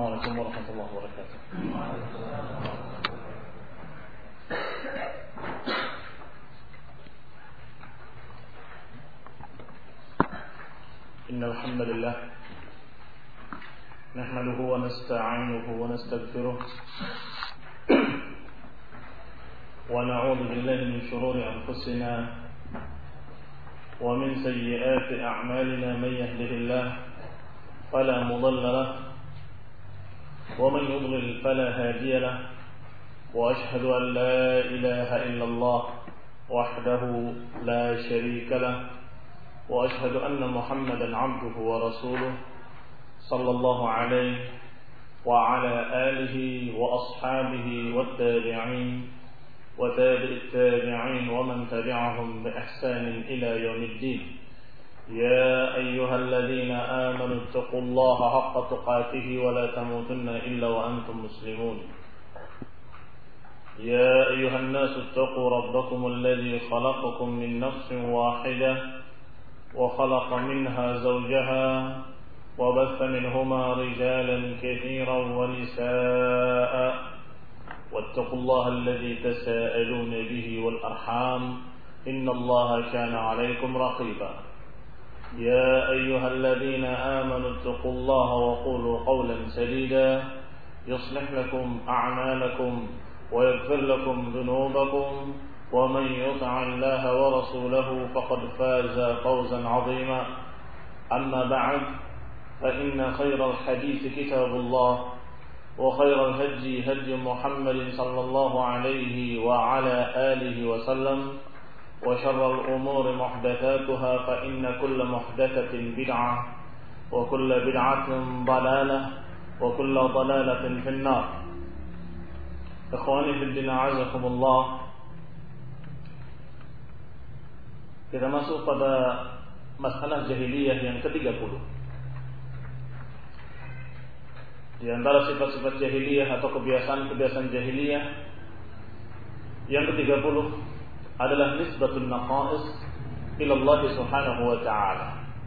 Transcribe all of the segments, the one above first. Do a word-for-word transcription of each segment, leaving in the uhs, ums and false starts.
Assalamualaikum warahmatullahi wabarakatuh. Innal hamdalillah nahmaduhu wa nasta'inuhu wa nastaghfiruh wa na'udzu billahi min shururi anfusina wa min sayyiati a'malina man yahdihillahu fala mudilla lahu ومن يضلل فلا هادي له وأشهد أن لا إله إلا الله وحده لا شريك له وأشهد أن محمدا عبده ورسوله صلى الله عليه وعلى آله وأصحابه والتابعين وتابع التابعين ومن تبعهم بإحسان إلى يوم الدين. يا أيها الذين آمنوا اتقوا الله حق تقاته ولا تموتن إلا وأنتم مسلمون. يا أيها الناس اتقوا ربكم الذي خلقكم من نفس واحدة وخلق منها زوجها وبث منهما رجالا كثيرا ونساء واتقوا الله الذي تساءلون به والأرحام إن الله كان عليكم رقيبا. يا أيها الذين آمنوا اتقوا الله وقولوا قولا سديدا يصلح لكم أعمالكم ويغفر لكم ذنوبكم ومن يطع الله ورسوله فقد فاز فوزا عظيما. أما بعد فإن خير الحديث كتاب الله وخير الهدي هدي محمد صلى الله عليه وعلى آله وسلم وشر الأمور محدثاتها فإن كل محدثة بدعة وكل بدعة ضلالة وكل ضلالة في النار. Ikhwani fillah a'azakumullah. Kita masuk pada masalah jahiliyah yang ketiga puluh. Di antara sifat-sifat jahiliyah atau kebiasaan-kebiasaan jahiliyah yang ketiga puluh adalah nisbatun naqais ila Allah Subhanahu wa ta'ala.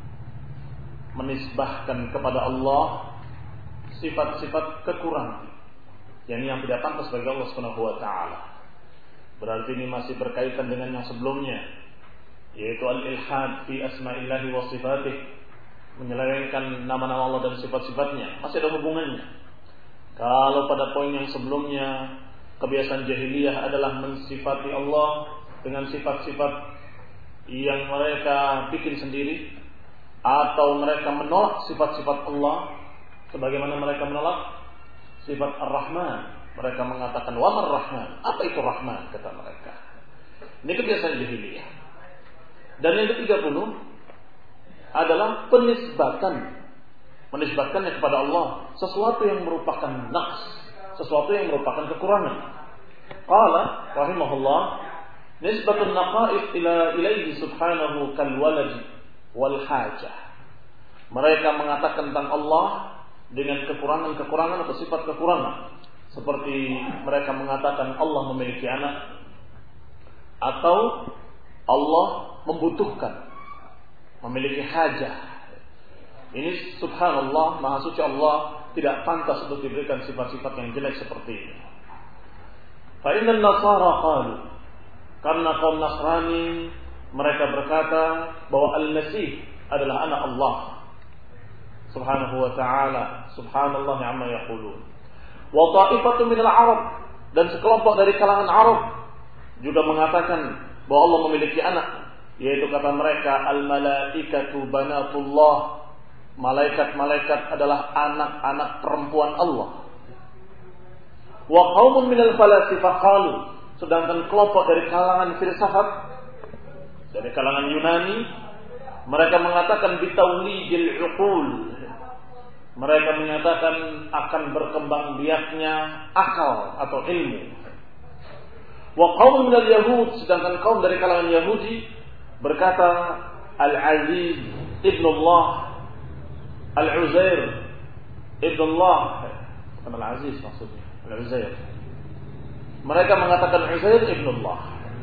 Menisbahkan kepada Allah sifat-sifat kekurangan yang yang tidak pantas bagi Allah Subhanahu wa ta'ala. Berarti ini masih berkaitan dengan yang sebelumnya, yaitu al-ilhad fi asma'illahi wa sifatih, menyelewengkan nama-nama Allah dan sifat-sifatnya. Masih ada hubungannya. Kalau pada poin yang sebelumnya kebiasaan jahiliyah adalah mensifati Allah dengan sifat-sifat yang mereka bikin sendiri, atau mereka menolak sifat-sifat Allah sebagaimana mereka menolak sifat Ar-Rahman. Mereka mengatakan wa mar-Rahman, apa itu Rahman, kata mereka. Ini kebiasaan jahiliyah. Dan yang ketiga puluh adalah penisbatan, menisbatkannya kepada Allah sesuatu yang merupakan naqs, sesuatu yang merupakan kekurangan. Qala rahimahullah, nisbatun naqais ila ilaihi subhanahu kal walad wal hajah. Mereka mengatakan tentang Allah dengan kekurangan-kekurangan atau sifat kekurangan, seperti mereka mengatakan Allah memiliki anak atau Allah membutuhkan, memiliki hajah. Ini subhanallah, maha suci Allah, tidak pantas untuk diberikan sifat-sifat yang jelek seperti ini. Fa inna an-nasara qalu, karena kaum Nasrani mereka berkata bahwa Al-Masih adalah anak Allah Subhanahu wa ta'ala. Subhanallah amma yaqulun. Wa ta'ifatu minal Arab, dan sekelompok dari kalangan Arab juga mengatakan bahwa Allah memiliki anak, yaitu kata mereka al-malaikatu banatullah, malaikat-malaikat adalah anak-anak perempuan Allah. Wa qaumun minal falasifah qalu, sedangkan kelompok dari kalangan filsafat, dari kalangan Yunani, mereka mengatakan bitawlijil uqul, mereka menyatakan akan berkembang biaknya akal atau ilmu. Wa qaum minal yahud, sedangkan kaum dari kalangan Yahudi berkata Al-Aziz ibnullah, Al-Uzair ibnullah, bukan Al-Aziz maksudnya, Al-Uzair. Mereka mengatakan Uzair ibnullah.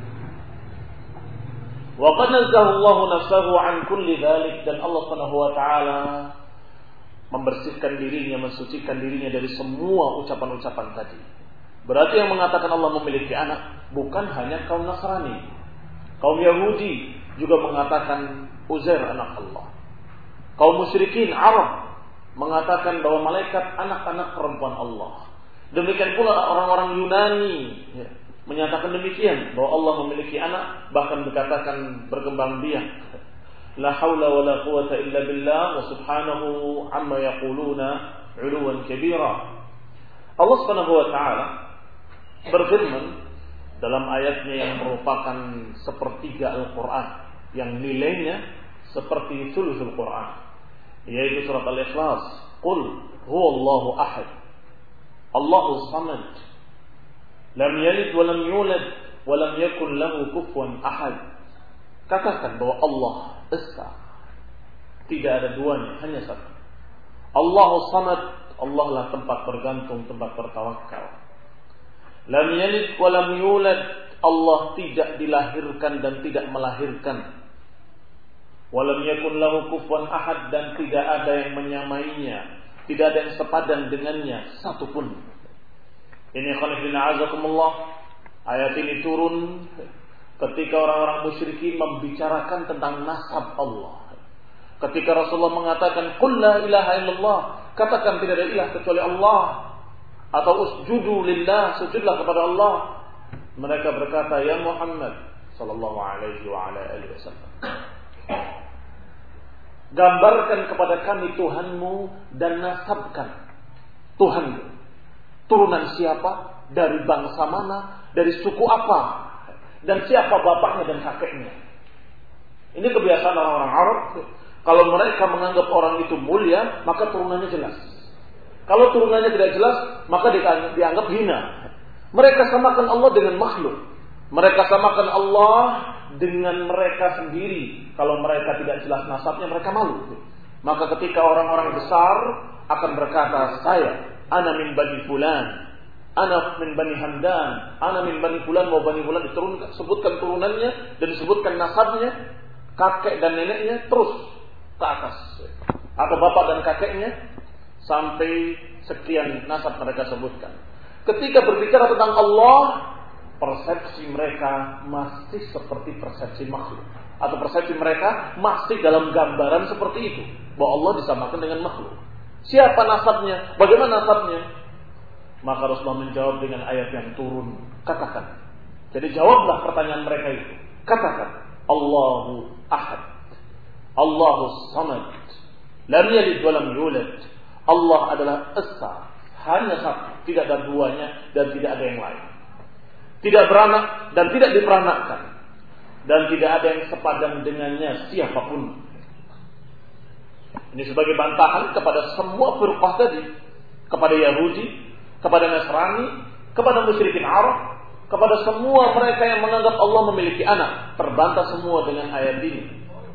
Wa qad nazzaha Allah nafsahu an kulli dhalik, dan Allah Subhanahu wa taala membersihkan dirinya, mensucikan dirinya dari semua ucapan-ucapan tadi. Berarti yang mengatakan Allah memiliki anak bukan hanya kaum Nasrani. Kaum Yahudi juga mengatakan Uzair anak Allah. Kaum musyrikin Arab mengatakan bahwa malaikat anak-anak perempuan Allah. Demikian pula orang-orang Yunani ya, menyatakan demikian, bahwa Allah memiliki anak, bahkan dikatakan berkembang biak. La haula wa la quwata illa billah wa subhanahu amma yaquluna 'uluwan kabira. Allah Subhanahu wa taala berfirman dalam ayatnya yang merupakan sepertiga Al-Qur'an, yang nilainya seperti thuluthul Qur'an, yaitu surat Al-Ikhlas. Qul huwallahu ahad, Allahus samad, lam yalid wa lam yulad wa lam yakul lahu kufuwan ahad. Katakan bahwa Allah Esa, tidak ada duanya, hanya satu. Allahus samad, Allah lah tempat bergantung, tempat bertawakal. Lam yalid wa lam yulad, Allah tidak dilahirkan dan tidak melahirkan. Wa lam yakun lahu kufuwan ahad, dan tidak ada yang menyamainya, tidak ada yang sepadan dengannya satupun. Ini khonifina azakumullah, ayat ini turun ketika orang-orang musyrikin membicarakan tentang nasab Allah. Ketika Rasulullah mengatakan qul la ilaha illallah, katakan tidak ada ilah kecuali Allah, atau usjudu lillah, sujudlah kepada Allah. Mereka berkata, ya Muhammad sallallahu alaihi wa ala alihi wasallam, gambarkan kepada kami Tuhanmu dan nasabkan Tuhanmu. Turunan siapa, dari bangsa mana, dari suku apa, dan siapa bapaknya dan kakeknya. Ini kebiasaan orang-orang Arab. Kalau mereka menganggap orang itu mulia, maka turunannya jelas. Kalau turunannya tidak jelas, maka dianggap hina. Mereka samakan Allah dengan makhluk. Mereka samakan Allah dengan mereka sendiri. Kalau mereka tidak jelas nasabnya, mereka malu. Maka ketika orang-orang besar akan berkata, saya, ana min bani fulan, ana min bani Hamdan, ana min bani fulan, wa bani fulan, disebutkan turunannya dan disebutkan nasabnya, kakek dan neneknya, terus ke atas, atau bapak dan kakeknya, sampai sekian nasab mereka sebutkan. Ketika berbicara tentang Allah, persepsi mereka masih seperti persepsi makhluk, atau persepsi mereka masih dalam gambaran seperti itu, bahwa Allah disamakan dengan makhluk. Siapa nasabnya? Bagaimana nasabnya? Maka Rasulullah menjawab dengan ayat yang turun. Katakan. Jadi jawablah pertanyaan mereka itu. Katakan, Allahu ahad, Allahus samad, lam yalid wa lam yulad. Allah adalah Esa, hanya satu, tidak ada duanya dan tidak ada yang lain. Tidak beranak dan tidak diperanakkan, dan tidak ada yang sepadan dengannya siapapun. Ini sebagai bantahan kepada semua firqah tadi, kepada Yahudi, kepada Nasrani, kepada musyrikin Arab, kepada semua mereka yang menganggap Allah memiliki anak. Terbantah semua dengan ayat ini.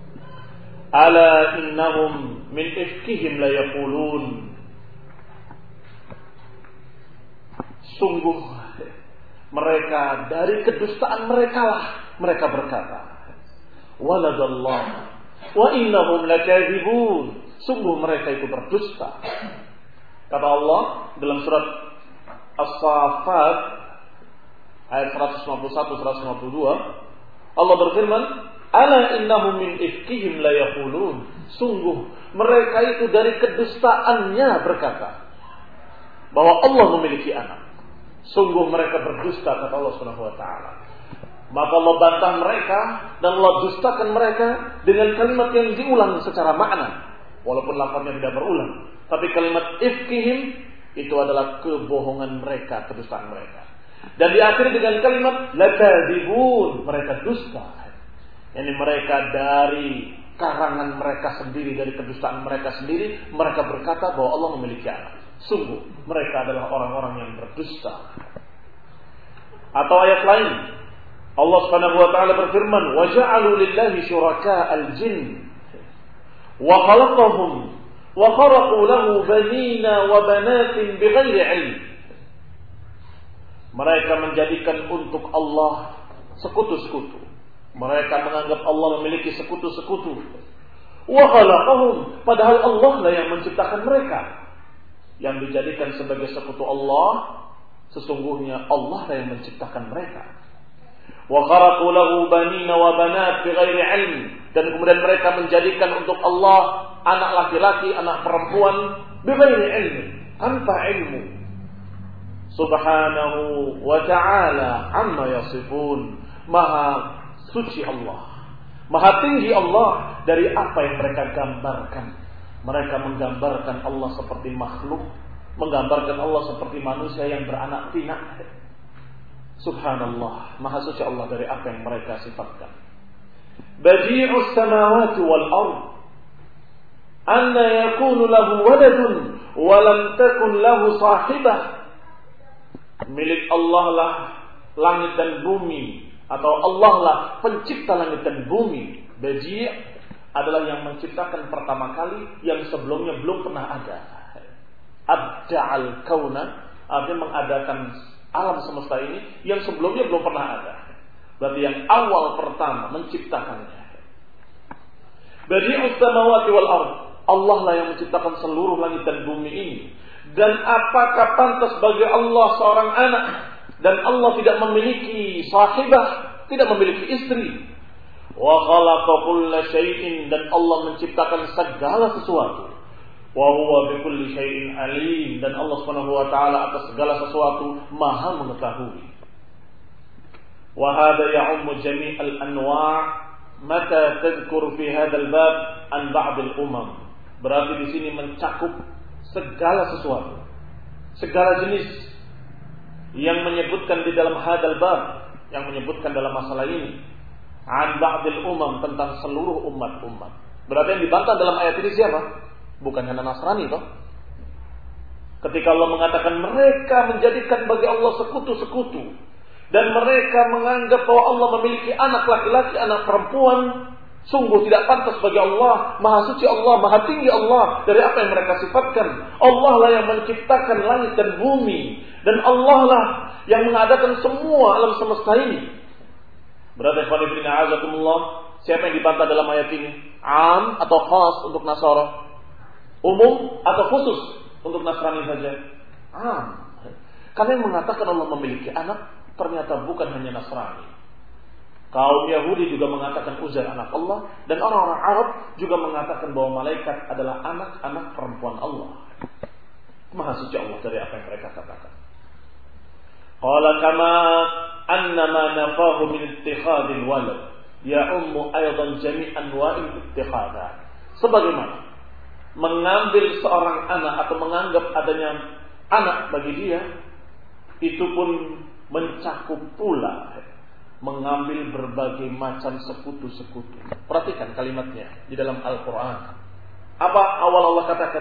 Ala innahum min ifkihim la yaqulun. Sungguh mereka dari kedustaan mereka lah mereka berkata, waladallah wa innahum lakadzibun. Sungguh mereka itu berdusta. Kata Allah dalam surat As-Saffat ayat seratus lima puluh satu seratus lima puluh dua, Allah berfirman, ala innahum min ifkihim la yaqulun. Sungguh mereka itu dari kedustaannya berkata bahwa Allah memiliki anak. Sungguh mereka berdusta, kata Allah Subhanahu wa taala. Maka Allah bantah mereka dan Allah dustakan mereka dengan kalimat yang diulang secara makna, walaupun lafaznya tidak berulang. Tapi kalimat ifkihim itu adalah kebohongan mereka, kedustaan mereka. Dan diakhiri dengan kalimat lakadzibun, mereka dusta. Yani mereka dari karangan mereka sendiri, dari kedustaan mereka sendiri, mereka berkata bahwa Allah memiliki anak. Sungguh mereka adalah orang-orang yang berdusta. Atau ayat lain, Allah Subhanahu wa taala berfirman, wa ja'alu lillahi syuraka'al jin wa khalaqahum wa kharaqu lahu banina wa banatin bighairi 'ilm. Mereka menjadikan untuk Allah sekutu-sekutu. Mereka menganggap Allah memiliki sekutu-sekutu. wa khalaqahum, padahal Allah lah yang menciptakan mereka. Yang dijadikan sebagai sekutu Allah, sesungguhnya Allah lah yang menciptakan mereka. Wa kharaqu lahu banina wa banat bighairi ilm, dan kemudian mereka menjadikan untuk Allah anak laki-laki, anak perempuan bighairi ilm, tanpa ilmu. Subhanahu wa ta'ala amma yasifun, maha suci Allah, maha tinggi Allah dari apa yang mereka gambarkan. Mereka menggambarkan Allah seperti makhluk, menggambarkan Allah seperti manusia yang beranak pinak. Subhanallah, maha suci Allah dari apa yang mereka sifatkan. Badi'us samawati wal ard, anna yakunu lahu waladun wa lam takun lahu sahibah. Milik Allah lah langit dan bumi, atau Allah lah pencipta langit dan bumi. Badi' adalah yang menciptakan pertama kali yang sebelumnya belum pernah ada. Abda'al kauna, artinya mengadakan alam semesta ini yang sebelumnya belum pernah ada. Berarti yang awal pertama menciptakannya. Badi'us samawati wal ard, Allah lah yang menciptakan seluruh langit dan bumi ini. Dan apakah pantas bagi Allah seorang anak, dan Allah tidak memiliki sahibah, tidak memiliki istri. Wa khalaqa kulla syai'in, dan Allah menciptakan segala sesuatu. Wa huwa bikulli syai'in alim, dan Allah Subhanahu wa taala atas segala sesuatu Maha mengetahui. Wa hadha ya'ummu jami'al anwa' mata tadhkur fi hadzal bab an ba'd al-umam. Berarti di sini mencakup segala sesuatu, segala jenis yang menyebutkan di dalam hadzal bab, yang menyebutkan dalam masalah ini. An ba'dil umam, tentang seluruh umat-umat. Berarti yang dibantah dalam ayat ini siapa? Bukan hanya Nasrani toh. Ketika Allah mengatakan mereka menjadikan bagi Allah sekutu-sekutu, dan mereka menganggap bahwa Allah memiliki anak laki-laki, anak perempuan, sungguh tidak pantas bagi Allah. Maha suci Allah, maha tinggi Allah dari apa yang mereka sifatkan. Allah lah yang menciptakan langit dan bumi, dan Allah lah yang mengadakan semua alam semesta ini. Berarti ikhwan fillah a'azakumullah, siapa yang dibantah dalam ayat ini? Am atau khas untuk Nasara? Umum atau khusus untuk Nasrani saja? Am. Karena yang mengatakan Allah memiliki anak ternyata bukan hanya Nasrani. Kaum Yahudi juga mengatakan Uzair anak Allah, dan orang-orang Arab juga mengatakan bahwa malaikat adalah anak-anak perempuan Allah. Maha suci Allah dari apa yang mereka katakan. Qala kama annama nafahu min ittikhadil walad ya'ummu aidan jami'an wa'il ittikhadat. Sebagaimana mengambil seorang anak atau menganggap adanya anak bagi dia, itu pun mencakup pula mengambil berbagai macam sekutu-sekutu. Perhatikan kalimatnya di dalam Al-Quran. Apa awal Allah katakan?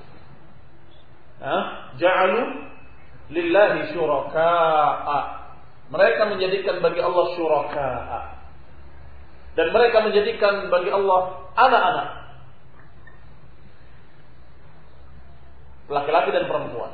Hah? Ja'alu lillahi syuraka'a. Mereka menjadikan bagi Allah syuraka'a, dan mereka menjadikan bagi Allah anak-anak, laki-laki dan perempuan.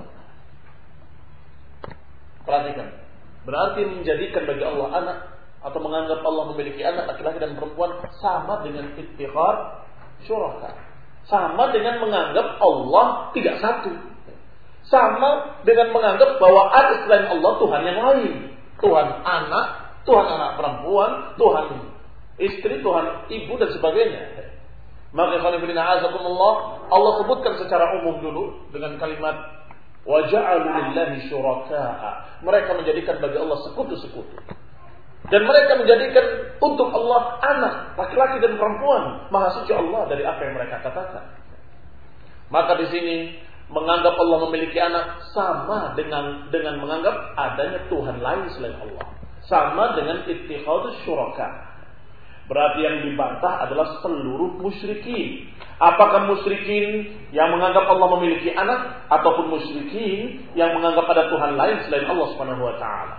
Perhatikan, berarti menjadikan bagi Allah anak atau menganggap Allah memiliki anak laki-laki dan perempuan sama dengan ittikhad syuraka, sama dengan menganggap Allah tidak satu, sama dengan menganggap bahwa ada selain Allah Tuhan yang lain. Tuhan anak, Tuhan anak perempuan, Tuhan istri, Tuhan ibu, dan sebagainya. Maka Allah sebutkan secara umum dulu dengan kalimat wa ja'alu lillahi syuraka'a. Mereka menjadikan bagi Allah sekutu-sekutu, dan mereka menjadikan untuk Allah anak laki-laki dan perempuan. Maha suci Allah dari apa yang mereka katakan. Maka di sini menganggap Allah memiliki anak sama dengan dengan menganggap adanya Tuhan lain selain Allah, sama dengan ittikhadus syuraka. Berarti yang dibantah adalah seluruh musyrikin. Apakah musyrikin yang menganggap Allah memiliki anak, ataupun musyrikin yang menganggap ada Tuhan lain selain Allah Subhanahu wa taala.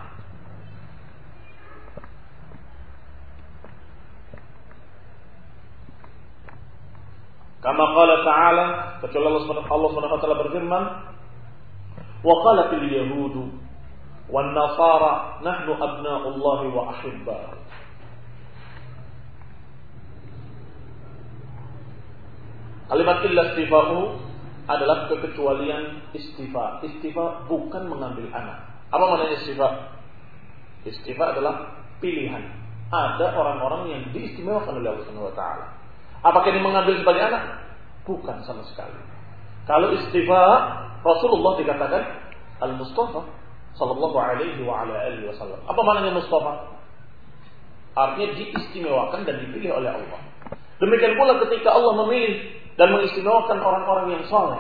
Kama qala ta'ala, kecuali Allah Subhanahu wa taala berfirman, wa qalatil yahudu wan nasara nahnu abna'ullahi wa ahibba'uh. Kalimat illa istifa'u adalah kekecualian istifa. Istifa bukan mengambil anak. Apa maknanya istifa? Istifa adalah pilihan. Ada orang-orang yang diistimewakan oleh Allah Subhanahu wa taala. Apakah ini mengambil sebagai anak? Bukan sama sekali. Kalau istifa, Rasulullah dikatakan al-Mustafa sallallahu alaihi wa ala alihi wasallam. Apa maknanya Mustafa? Artinya diistimewakan dan dipilih oleh Allah. Demikian pula ketika Allah memilih dan mengistimewakan orang-orang yang saleh.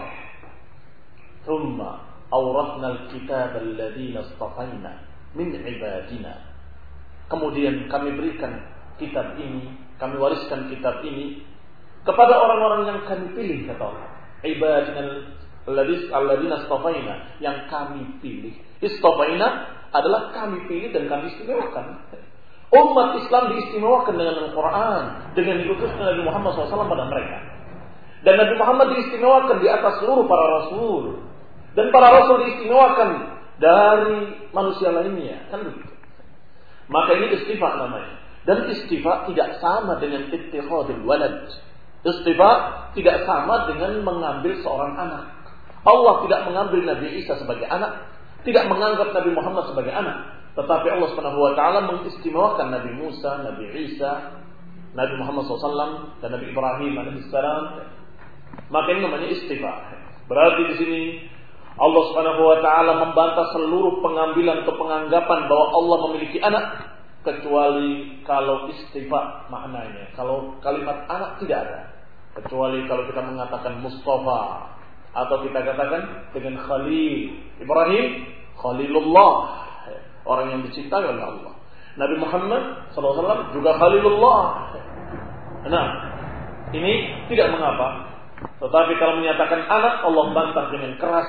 Tsumma awratna al-kitaba alladhina istafaina min ibadina. Kemudian kami berikan kitab ini, kami wariskan kitab ini kepada orang-orang yang kami pilih, kata Allah. Ibadina alladhina istafaina, yang kami pilih. Istafaina adalah kami pilih dan kami istimewakan. Umat Islam diistimewakan dengan Al-Quran, dengan diutusnya Nabi Muhammad shallallahu alaihi wasallam pada mereka. Dan Nabi Muhammad diistimewakan di atas seluruh para rasul. Dan para rasul diistimewakan dari manusia lainnya. Kan begitu. Maka ini istifa namanya. Dan istifa tidak sama dengan ittikhadul walad. Istifa tidak sama dengan mengambil seorang anak. Allah tidak mengambil Nabi Isa sebagai anak. Tidak menganggap Nabi Muhammad sebagai anak. Tetapi Allah Subhanahu wa taala mengistimewakan Nabi Musa, Nabi Isa, Nabi Muhammad shallallahu alaihi wasallam dan Nabi Ibrahim alaihissalam. Maka ini namanya istifa. Berarti di sini Allah Subhanahu wa taala membantah seluruh pengambilan atau penganggapan bahwa Allah memiliki anak, kecuali kalau istifa maknanya. Kalau kalimat anak tidak ada. Kecuali kalau kita mengatakan Mustafa atau kita katakan dengan Khalil. Ibrahim Khalilullah, orang yang dicintai oleh Allah. Nabi Muhammad shallallahu alaihi wasallam juga Khalilullah. Nah, ini tidak mengapa. Tetapi kalau menyatakan anak, Allah bantah dengan keras.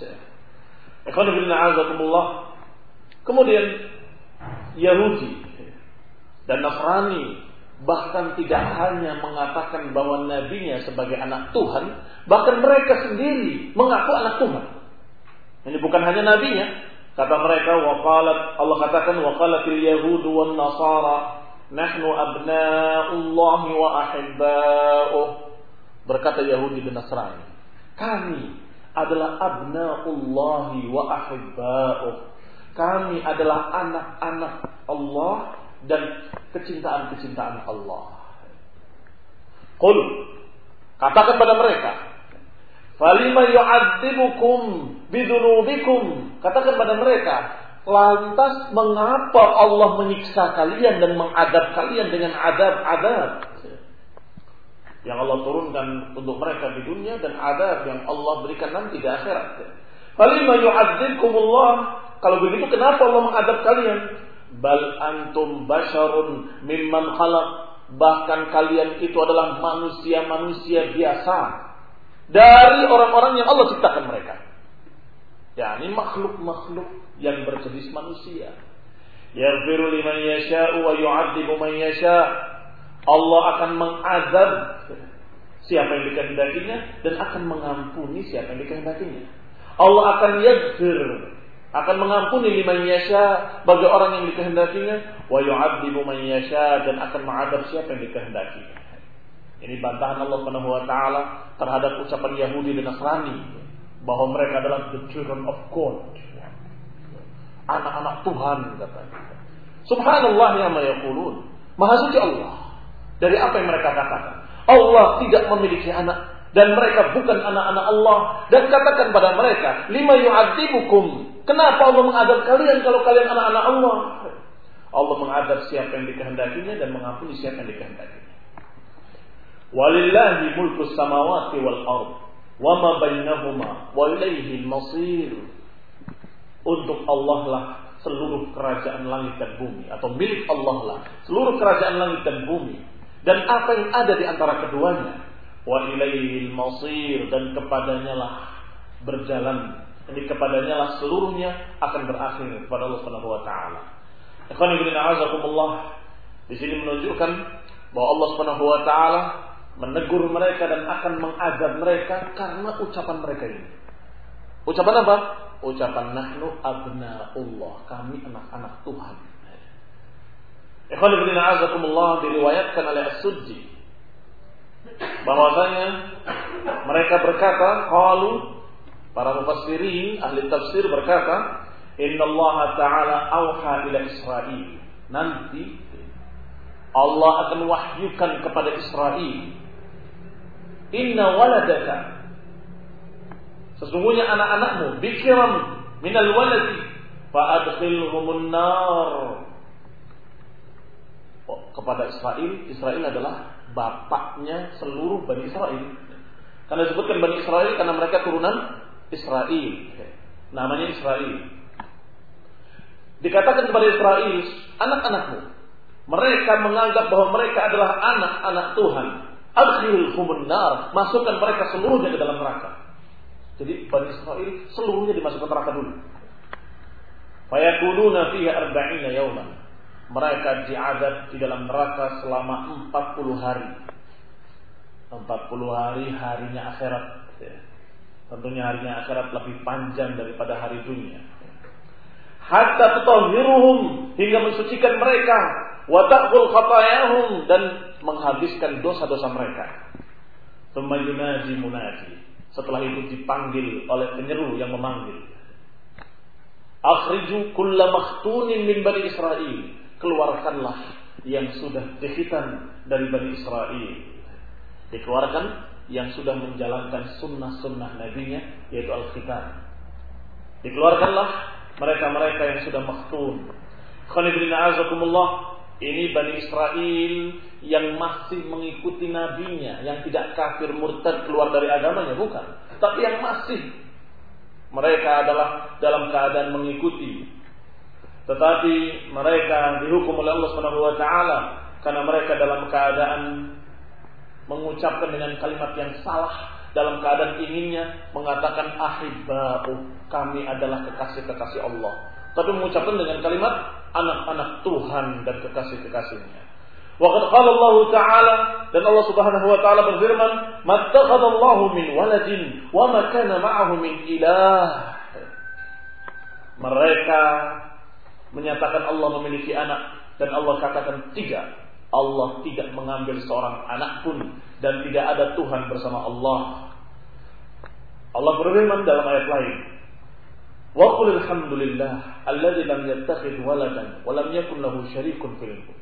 Kemudian Yahudi dan Nasrani bahkan tidak hanya mengatakan bahwa nabinya sebagai anak Tuhan, bahkan mereka sendiri mengaku anak Tuhan. Ini bukan hanya nabinya. Kata mereka, waqalat, Allah katakan, waqalatil yahudu wan nasara nahnu abna'ullahi wa ahibba'uh. Berkata Yahudi dan Nasrani, kami adalah abna'ullahi wa ahibba'uh. Kami adalah anak-anak Allah dan kecintaan-kecintaan Allah. Qul, katakan pada mereka, falima yu'adzibukum bidunubikum. Katakan pada mereka, lantas mengapa Allah menyiksa kalian dan mengadab kalian dengan adab-adab yang Allah turunkan untuk mereka di dunia dan adab yang Allah berikan nanti di akhirat. Falima yu'adzibukumullah. Kalau begitu kenapa Allah mengadab kalian? Bal antum basyarun mimman khalaq. Bahkan kalian itu adalah manusia-manusia biasa dari orang-orang yang Allah ciptakan mereka. Ya, ini makhluk-makhluk yang berjenis manusia. Yaghfiru liman yasha'u wa yu'adzibu man yasha'. Allah akan mengadab siapa yang dikehendakinya dan akan mengampuni siapa yang dikehendakinya. Allah akan yaghfir, akan mengampuni liman yasha bagi orang yang dikehendakinya, wa yu'adzibu man yasha, dan akan mengadab siapa yang dikehendakinya. Ini bantahan Allah Subhanahu wa taala terhadap ucapan Yahudi dan Nasrani bahwa mereka adalah the children of God, anak-anak Tuhan katanya. Subhanallah ya ma yaqulun. Maha suci Allah dari apa yang mereka katakan. Allah tidak memiliki anak dan mereka bukan anak-anak Allah. Dan katakan pada mereka, lima yu'adzibukum. Kenapa Allah mengadab kalian kalau kalian anak-anak Allah? Allah mengadab siapa yang dikehendakinya dan mengampuni siapa yang dikehendakinya. Walillahi mulkus samawati wal ard wa ma bainahuma wa ilaihi al-masir. Untuk Allah lah seluruh kerajaan langit dan bumi, atau milik Allah lah seluruh kerajaan langit dan bumi dan apa yang ada di antara keduanya. Wa ilaihil masir, dan kepadanya lah berjalan. Jadi kepadanya lah seluruhnya akan berakhir kepada Allah Subhanahu wa taala. Ikhwan fillah a'azakumullah. Di sini menunjukkan bahwa Allah Subhanahu wa taala menegur mereka dan akan mengazab mereka karena ucapan mereka ini. Ucapan apa? Ucapan nahnu abna'ullah, kami anak-anak Tuhan. Ikhwan fillah a'azakumullah, diriwayatkan oleh As-Suddi Bahwasanya mereka berkata, qalu, para mufassirin ahli tafsir berkata, innallaha ta'ala auha ila Israil. Nanti Allah akan wahyukan kepada Israil, inna waladaka, sesungguhnya anak-anakmu, bikiran minal waladi fa'adkhilhumun nar. Oh, kepada Israel, Israel adalah bapaknya seluruh Bani Israel. Karena disebutkan Bani Israel karena mereka turunan Israel, namanya Israel. Dikatakan kepada Israel, anak-anakmu, mereka menganggap bahwa mereka adalah anak-anak Tuhan. Adkhilhumun nar, masukkan mereka seluruhnya ke dalam neraka. Jadi Bani Israel seluruhnya dimasukkan neraka dulu. Fayakununa fiha arba'ina yawman. Mereka diazab di dalam neraka selama empat puluh hari. empat puluh hari harinya akhirat. Tentunya harinya akhirat lebih panjang daripada hari dunia. Hatta tutahhiruhum, hingga mensucikan mereka, wa ta'khul khatayahum, dan menghabiskan dosa-dosa mereka. Tsumma yunaji munadi. Setelah itu dipanggil oleh penyeru yang memanggil. Akhriju kulla makhtunin min Bani Israil. Keluarkanlah yang sudah dikhitan dari Bani Israel. Dikeluarkan yang sudah menjalankan sunnah-sunnah nabinya, yaitu al-khitan. Dikeluarkanlah mereka-mereka yang sudah makhtun. Khonibina azakumullah, ini Bani Israel yang masih mengikuti nabinya, yang tidak kafir murtad keluar dari agamanya, bukan. Tapi yang masih, mereka adalah dalam keadaan mengikuti. Tetapi mereka dihukum oleh Allah Subhanahu wa taala karena mereka dalam keadaan mengucapkan dengan kalimat yang salah, dalam keadaan inginnya mengatakan ahibba'u, kami adalah kekasih-kekasih Allah, tapi mengucapkan dengan kalimat anak-anak Tuhan dan kekasih-kekasihnya. Wa qad qala Allah taala, dan Allah Subhanahu wa taala berfirman, mattakhadallahu min waladin wa ma kana ma'ahu min ilah. Mereka menyatakan Allah memiliki anak, dan Allah katakan tidak. Allah tidak mengambil seorang anak pun, dan tidak ada Tuhan bersama Allah. Allah berfirman dalam ayat lain, wa qul alhamdulillah alladzi lam yattakhidh waladan wa lam yakul lahu syarikun fil mulk.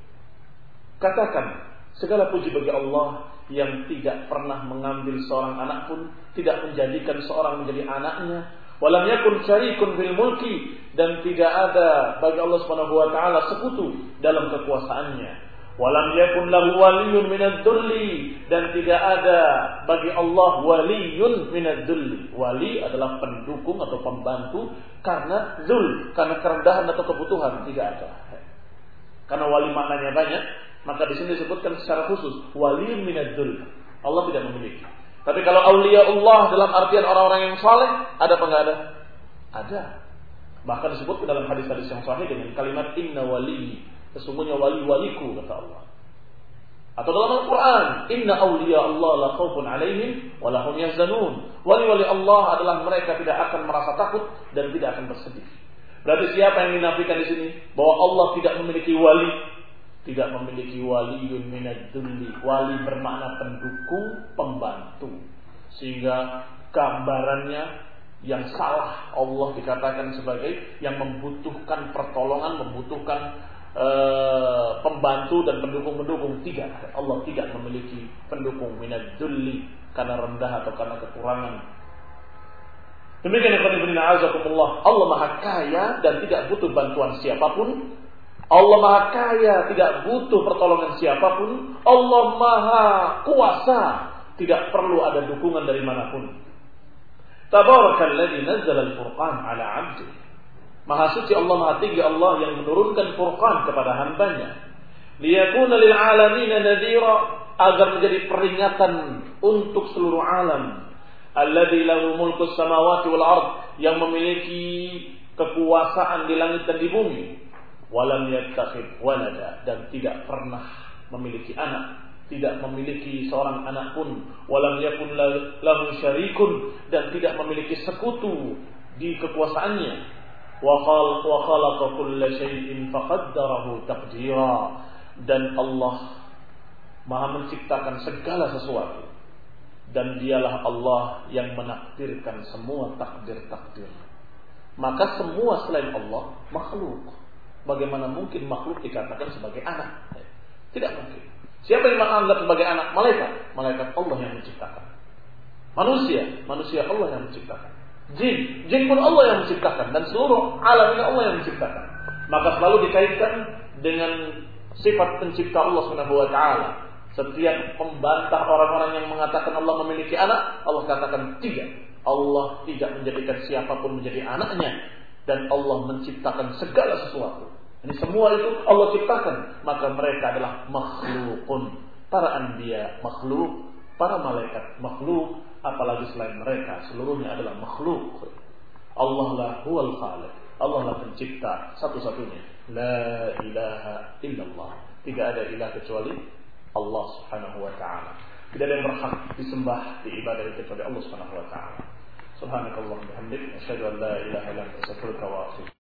Katakan, segala puji bagi Allah yang tidak pernah mengambil seorang anak pun, tidak menjadikan seorang menjadi anaknya, walam yakun syarikun fil mulki, dan tidak ada bagi Allah Subhanahu wa taala sekutu dalam kekuasaannya. Walam yakun lahu waliyyun minadh-dhulli, dan tidak ada bagi Allah waliyyun minadh-dhulli. Wali adalah pendukung atau pembantu karena dzul, karena kerendahan atau kebutuhan, tidak ada. Karena wali maknanya banyak, maka di sini disebutkan secara khusus waliyyun minadh-dhull. Allah tidak memiliki. Tapi kalau auliya Allah dalam artian orang-orang yang saleh, ada apa enggak ada? Ada. Bahkan disebut dalam hadis-hadis yang sahih dengan kalimat inna wali, sesungguhnya wali-waliku, kata Allah. Atau dalam Al-Quran, inna awliya Allah la khawfun alaihim wa lahum yahzanun. Wali-wali Allah adalah mereka tidak akan merasa takut dan tidak akan bersedih. Berarti siapa yang dinafikan di sini bahwa Allah tidak memiliki wali? Tidak memiliki waliyun minadh-dhulli. Wali bermakna pendukung, pembantu. Sehingga gambarannya yang salah, Allah dikatakan sebagai yang membutuhkan pertolongan, membutuhkan Uh, pembantu dan pendukung-pendukung. Tidak, Allah tidak memiliki pendukung minadh-dhulli, karena rendah atau karena kekurangan. Demikian yang qadibina azakumullah, Allah maha kaya dan tidak butuh bantuan siapapun. Allah maha kaya, tidak butuh pertolongan siapapun. Allah maha kuasa, tidak perlu ada dukungan dari manapun. Tabarakalladzi nazzala al-Furqan ala 'abdihi. Maha suci Allah, maha tinggi Allah yang menurunkan Furqan kepada hambanya. Liyakuna lil alamin nadhira, agar menjadi peringatan untuk seluruh alam. Alladzi lahu mulku samawati wal ard, yang memiliki kekuasaan di langit dan di bumi. Walam yattakhidh walada, dan tidak pernah memiliki anak, tidak memiliki seorang anak pun. Walam yakun lahu syarikun, dan tidak memiliki sekutu di kekuasaannya. Wa khalaqa kulla syai'in faqaddarahu taqdira, dan Allah Maha menciptakan segala sesuatu. Dan dialah Allah yang menakdirkan semua takdir-takdir. Maka semua selain Allah makhluk. Bagaimana mungkin makhluk dikatakan sebagai anak? Tidak mungkin. Siapa yang menganggap sebagai anak? Malaikat. Malaikat Allah yang menciptakan. Manusia. Manusia Allah yang menciptakan. Jin. Jin pun Allah yang menciptakan. Dan seluruh alam ini Allah yang menciptakan. Maka selalu dikaitkan dengan sifat pencipta Allah subhanahu wa taala. Setiap membantah orang-orang yang mengatakan Allah memiliki anak, Allah katakan tidak. Allah tidak menjadikan siapapun menjadi anaknya. Dan Allah menciptakan segala sesuatu. Ini semua itu Allah ciptakan. Maka mereka adalah makhlukun. Para anbiya makhluk. Para malaikat makhluk. Apalagi selain mereka, seluruhnya adalah makhluk. Allah lah huwal khaliq. Allah lah pencipta satu-satunya. La ilaha illallah. Tidak ada ilah kecuali Allah subhanahu wa ta'ala. Tidak ada yang berhak disembah, diibadahi kecuali Allah subhanahu wa ta'ala. Subhanakallah bihamdik, asyhadu an la ilaha illa anta astaghfiruka wa atubu